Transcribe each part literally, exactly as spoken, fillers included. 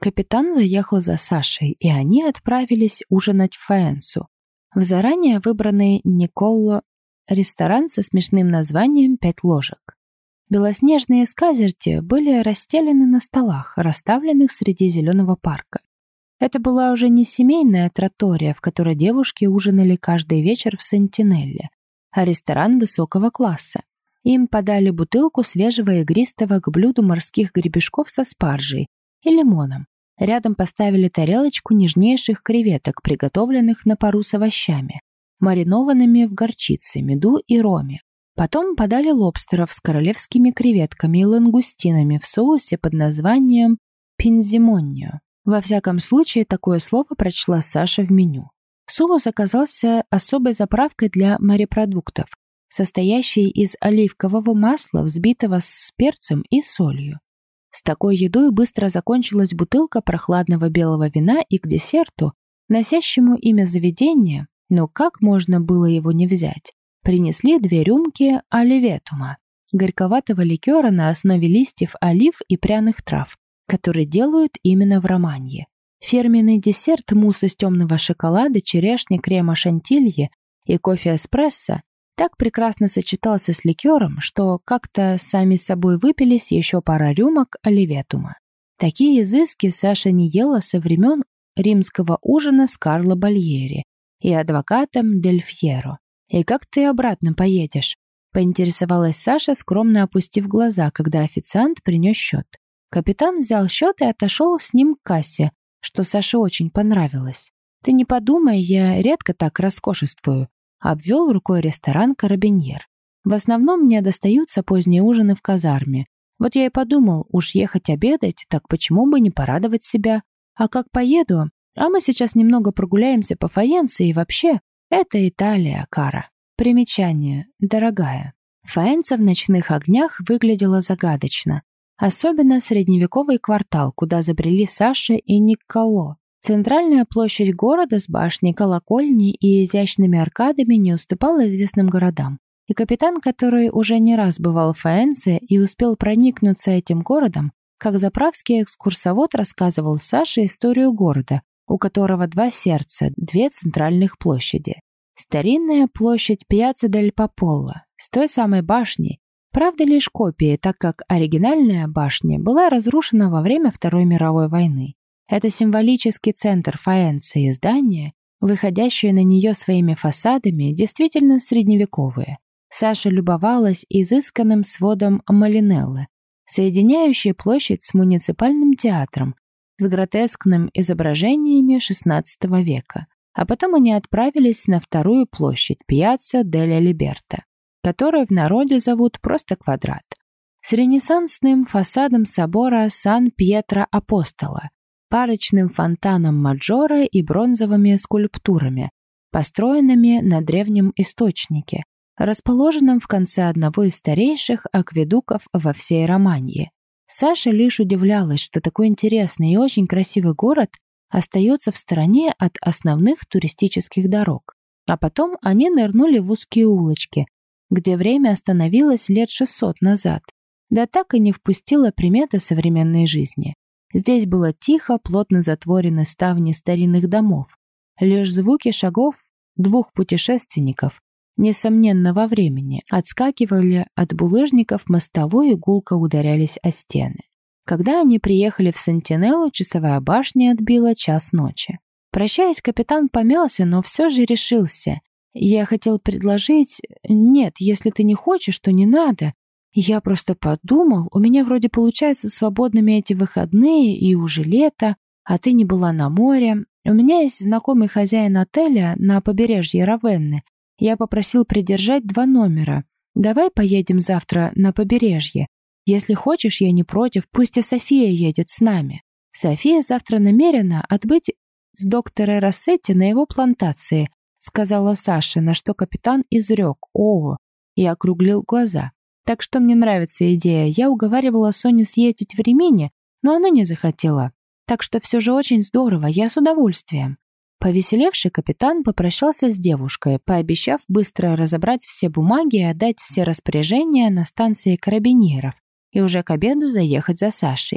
Капитан заехал за Сашей, и они отправились ужинать в Фаэнсу, в заранее выбранный Николо ресторан со смешным названием «Пять ложек». Белоснежные скатерти были расстелены на столах, расставленных среди зеленого парка. Это была уже не семейная траттория, в которой девушки ужинали каждый вечер в Сентинелле, а ресторан высокого класса. Им подали бутылку свежего игристого к блюду морских гребешков со спаржей и лимоном. Рядом поставили тарелочку нежнейших креветок, приготовленных на пару с овощами, маринованными в горчице, меду и роме. Потом подали лобстеров с королевскими креветками и лангустинами в соусе под названием пинзимоннио. Во всяком случае, такое слово прочла Саша в меню. Соус оказался особой заправкой для морепродуктов, состоящей из оливкового масла, взбитого с перцем и солью. С такой едой быстро закончилась бутылка прохладного белого вина, и к десерту, носящему имя заведения, но как можно было его не взять, принесли две рюмки оливетума, горьковатого ликера на основе листьев олив и пряных трав, который делают именно в Романье. Фирменный десерт, мусс из темного шоколада, черешни, крема шантильи и кофе-эспрессо так прекрасно сочетался с ликером, что как-то сами собой выпились еще пара рюмок оливетума. Такие изыски Саша не ела со времен римского ужина с Карло Бальери и адвокатом Дель Фьеро. «И как ты обратно поедешь?» — поинтересовалась Саша, скромно опустив глаза, когда официант принес счет. Капитан взял счет и отошел с ним к кассе, что Саше очень понравилось. «Ты не подумай, я редко так роскошествую», — обвел рукой ресторан карабиньер. «В основном мне достаются поздние ужины в казарме. Вот я и подумал, уж ехать обедать, так почему бы не порадовать себя? А как поеду? А мы сейчас немного прогуляемся по Фаенце и вообще, это Италия, Кара». Примечание. Дорогая. Фаенца в ночных огнях выглядела загадочно. Особенно средневековый квартал, куда забрели Саша и Николо. Центральная площадь города с башней, колокольней и изящными аркадами не уступала известным городам. И капитан, который уже не раз бывал в Фаэнце и успел проникнуться этим городом, как заправский экскурсовод рассказывал Саше историю города, у которого два сердца, две центральных площади. Старинная площадь Пьяцца дель Пополо с той самой башней, правда лишь копии, так как оригинальная башня была разрушена во время Второй мировой войны. Это символический центр Фаэнце, и здания, выходящие на нее своими фасадами, действительно средневековые. Саша любовалась изысканным сводом Малинеллы, соединяющей площадь с муниципальным театром, с гротескным изображениями шестнадцатого века. А потом они отправились на вторую площадь Пьяцца дель Либерта, которую в народе зовут просто Квадрат, с ренессансным фасадом собора Сан-Пьетро-Апостола, парочным фонтаном Маджоро и бронзовыми скульптурами, построенными на древнем источнике, расположенном в конце одного из старейших акведуков во всей Романье. Саша лишь удивлялась, что такой интересный и очень красивый город остается в стороне от основных туристических дорог. А потом они нырнули в узкие улочки, где время остановилось лет шестьсот назад, да так и не впустило приметы современной жизни. Здесь было тихо, плотно затворены ставни старинных домов. Лишь звуки шагов двух путешественников, несомненно во времени, отскакивали от булыжников мостовой и гулко ударялись о стены. Когда они приехали в Сентинеллу, часовая башня отбила час ночи. Прощаясь, капитан помялся, но все же решился. «Я хотел предложить... Нет, если ты не хочешь, то не надо. Я просто подумал, у меня вроде получаются свободными эти выходные и уже лето, а ты не была на море. У меня есть знакомый хозяин отеля на побережье Равенны. Я попросил придержать два номера. Давай поедем завтра на побережье. Если хочешь, я не против, пусть и София едет с нами». София завтра намерена отбыть с доктора Рассетти на его плантации, сказала Саша, на что капитан изрек «О!» и округлил глаза. Так что мне нравится идея. Я уговаривала Соню съездить в Римини, но она не захотела. Так что все же очень здорово, я с удовольствием. Повеселевший капитан попрощался с девушкой, пообещав быстро разобрать все бумаги и отдать все распоряжения на станции карабинеров и уже к обеду заехать за Сашей.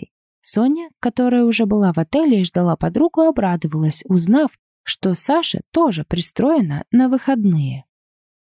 Соня, которая уже была в отеле и ждала подругу, обрадовалась, узнав, что Саша тоже пристроена на выходные.